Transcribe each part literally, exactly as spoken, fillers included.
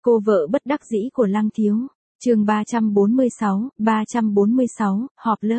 Cô vợ bất đắc dĩ của Lăng Thiếu. Chương ba trăm bốn mươi sáu, ba trăm bốn mươi sáu, họp lớp.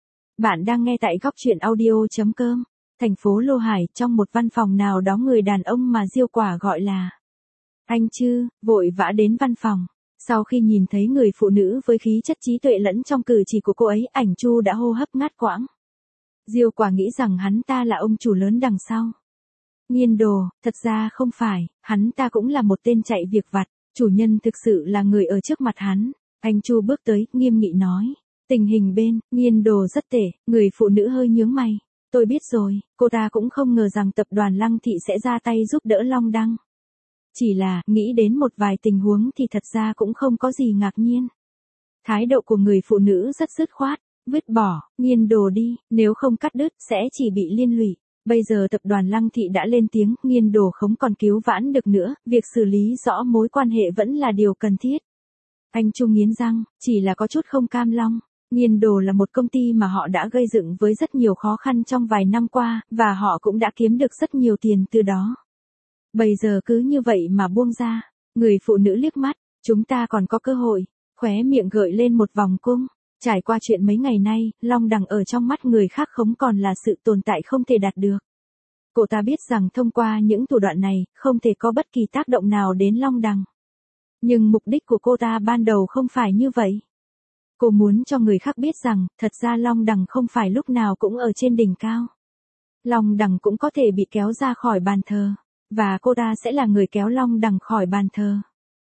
Bạn đang nghe tại góc truyện audio chấm com. Thành phố Lô Hải, trong một văn phòng nào đó, người đàn ông mà Diêu Quả gọi là anh Chư, vội vã đến văn phòng. Sau khi nhìn thấy người phụ nữ với khí chất trí tuệ lẫn trong cử chỉ của cô ấy, ảnh Chu đã hô hấp ngắt quãng. Diêu Quả nghĩ rằng hắn ta là ông chủ lớn đằng sau. Nghiên đồ, thật ra không phải, hắn ta cũng là một tên chạy việc vặt, chủ nhân thực sự là người ở trước mặt hắn. Anh Chu bước tới, nghiêm nghị nói. Tình hình bên, Nghiên đồ rất tệ, người phụ nữ hơi nhướng mày. Tôi biết rồi, cô ta cũng không ngờ rằng tập đoàn Lăng Thị sẽ ra tay giúp đỡ Long Đăng. Chỉ là, nghĩ đến một vài tình huống thì thật ra cũng không có gì ngạc nhiên. Thái độ của người phụ nữ rất dứt khoát, vứt bỏ, Nghiên đồ đi, nếu không cắt đứt sẽ chỉ bị liên lụy. Bây giờ tập đoàn Lăng Thị đã lên tiếng, Nghiên đồ không còn cứu vãn được nữa, việc xử lý rõ mối quan hệ vẫn là điều cần thiết. Anh Chu nghiến răng, chỉ là có chút không cam lòng. Nghiên đồ là một công ty mà họ đã gây dựng với rất nhiều khó khăn trong vài năm qua, và họ cũng đã kiếm được rất nhiều tiền từ đó. Bây giờ cứ như vậy mà buông ra. Người phụ nữ liếc mắt, chúng ta còn có cơ hội, khóe miệng gợi lên một vòng cung. Trải qua chuyện mấy ngày nay, Long Đằng ở trong mắt người khác không còn là sự tồn tại không thể đạt được. Cô ta biết rằng thông qua những thủ đoạn này, không thể có bất kỳ tác động nào đến Long Đằng. Nhưng mục đích của cô ta ban đầu không phải như vậy. Cô muốn cho người khác biết rằng, thật ra Long Đằng không phải lúc nào cũng ở trên đỉnh cao. Long Đằng cũng có thể bị kéo ra khỏi bàn thờ, và cô ta sẽ là người kéo Long Đằng khỏi bàn thờ.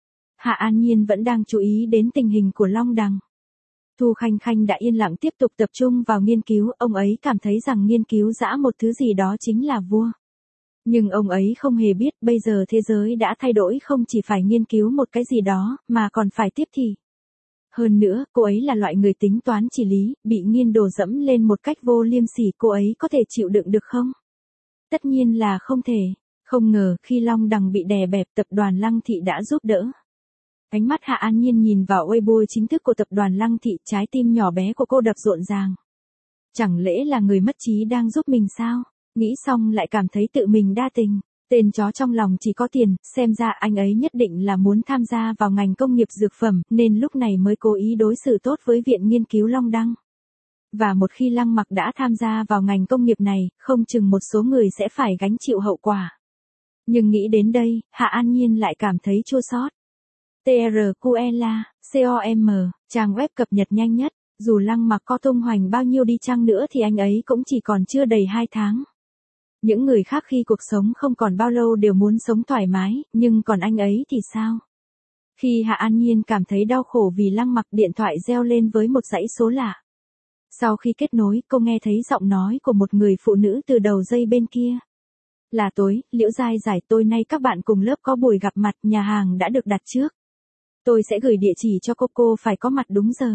Hạ An Nhiên vẫn đang chú ý đến tình hình của Long Đằng. Thu Khanh Khanh đã yên lặng tiếp tục tập trung vào nghiên cứu, ông ấy cảm thấy rằng nghiên cứu dã một thứ gì đó chính là vua. Nhưng ông ấy không hề biết bây giờ thế giới đã thay đổi, không chỉ phải nghiên cứu một cái gì đó, mà còn phải tiếp thị. Hơn nữa, cô ấy là loại người tính toán chỉ lý, bị Nghiên đồ dẫm lên một cách vô liêm sỉ, cô ấy có thể chịu đựng được không? Tất nhiên là không thể. Không ngờ, khi Long Đằng bị đè bẹp, tập đoàn Lăng Thị đã giúp đỡ. Ánh mắt Hạ An Nhiên nhìn vào Weibo chính thức của tập đoàn Lăng Thị, trái tim nhỏ bé của cô đập rộn ràng. Chẳng lẽ là người mất trí đang giúp mình sao? Nghĩ xong lại cảm thấy tự mình đa tình. Tên chó trong lòng chỉ có tiền, xem ra anh ấy nhất định là muốn tham gia vào ngành công nghiệp dược phẩm, nên lúc này mới cố ý đối xử tốt với Viện Nghiên cứu Long Đăng. Và một khi Lăng Mặc đã tham gia vào ngành công nghiệp này, không chừng một số người sẽ phải gánh chịu hậu quả. Nhưng nghĩ đến đây, Hạ An Nhiên lại cảm thấy chua xót. tê rờ quy lờ a, com, trang web cập nhật nhanh nhất, dù Lăng Mặc có tung hoành bao nhiêu đi chăng nữa thì anh ấy cũng chỉ còn chưa đầy hai tháng. Những người khác khi cuộc sống không còn bao lâu đều muốn sống thoải mái, nhưng còn anh ấy thì sao? Khi Hạ An Nhiên cảm thấy đau khổ vì Lăng Mặc, điện thoại reo lên với một dãy số lạ. Sau khi kết nối, cô nghe thấy giọng nói của một người phụ nữ từ đầu dây bên kia. Là tối, Liễu Giai giải, tối nay các bạn cùng lớp có buổi gặp mặt, nhà hàng đã được đặt trước. Tôi sẽ gửi địa chỉ cho cô, cô phải có mặt đúng giờ.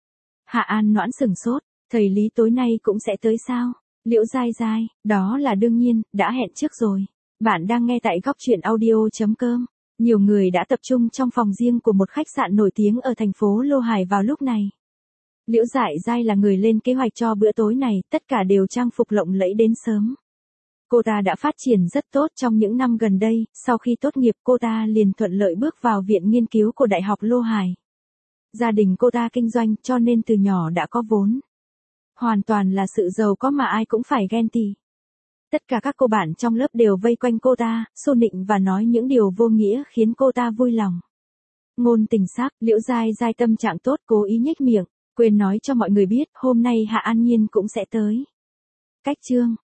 Hạ An Noãn sửng sốt, thầy Lý tối nay cũng sẽ tới sao? Liễu Giai Giai, đó là đương nhiên, đã hẹn trước rồi. Bạn đang nghe tại góc truyện audio chấm com. Nhiều người đã tập trung trong phòng riêng của một khách sạn nổi tiếng ở thành phố Lô Hải vào lúc này. Liễu Giai Giai là người lên kế hoạch cho bữa tối này, tất cả đều trang phục lộng lẫy đến sớm. Cô ta đã phát triển rất tốt trong những năm gần đây, sau khi tốt nghiệp cô ta liền thuận lợi bước vào Viện Nghiên cứu của Đại học Lô Hải. Gia đình cô ta kinh doanh cho nên từ nhỏ đã có vốn. Hoàn toàn là sự giàu có mà ai cũng phải ghen tị. Tất cả các cô bạn trong lớp đều vây quanh cô ta, xô nịnh và nói những điều vô nghĩa khiến cô ta vui lòng. Ngôn tình sắc, Liễu Giai Giai tâm trạng tốt, cố ý nhếch miệng, quên nói cho mọi người biết hôm nay Hạ An Nhiên cũng sẽ tới. Cách chương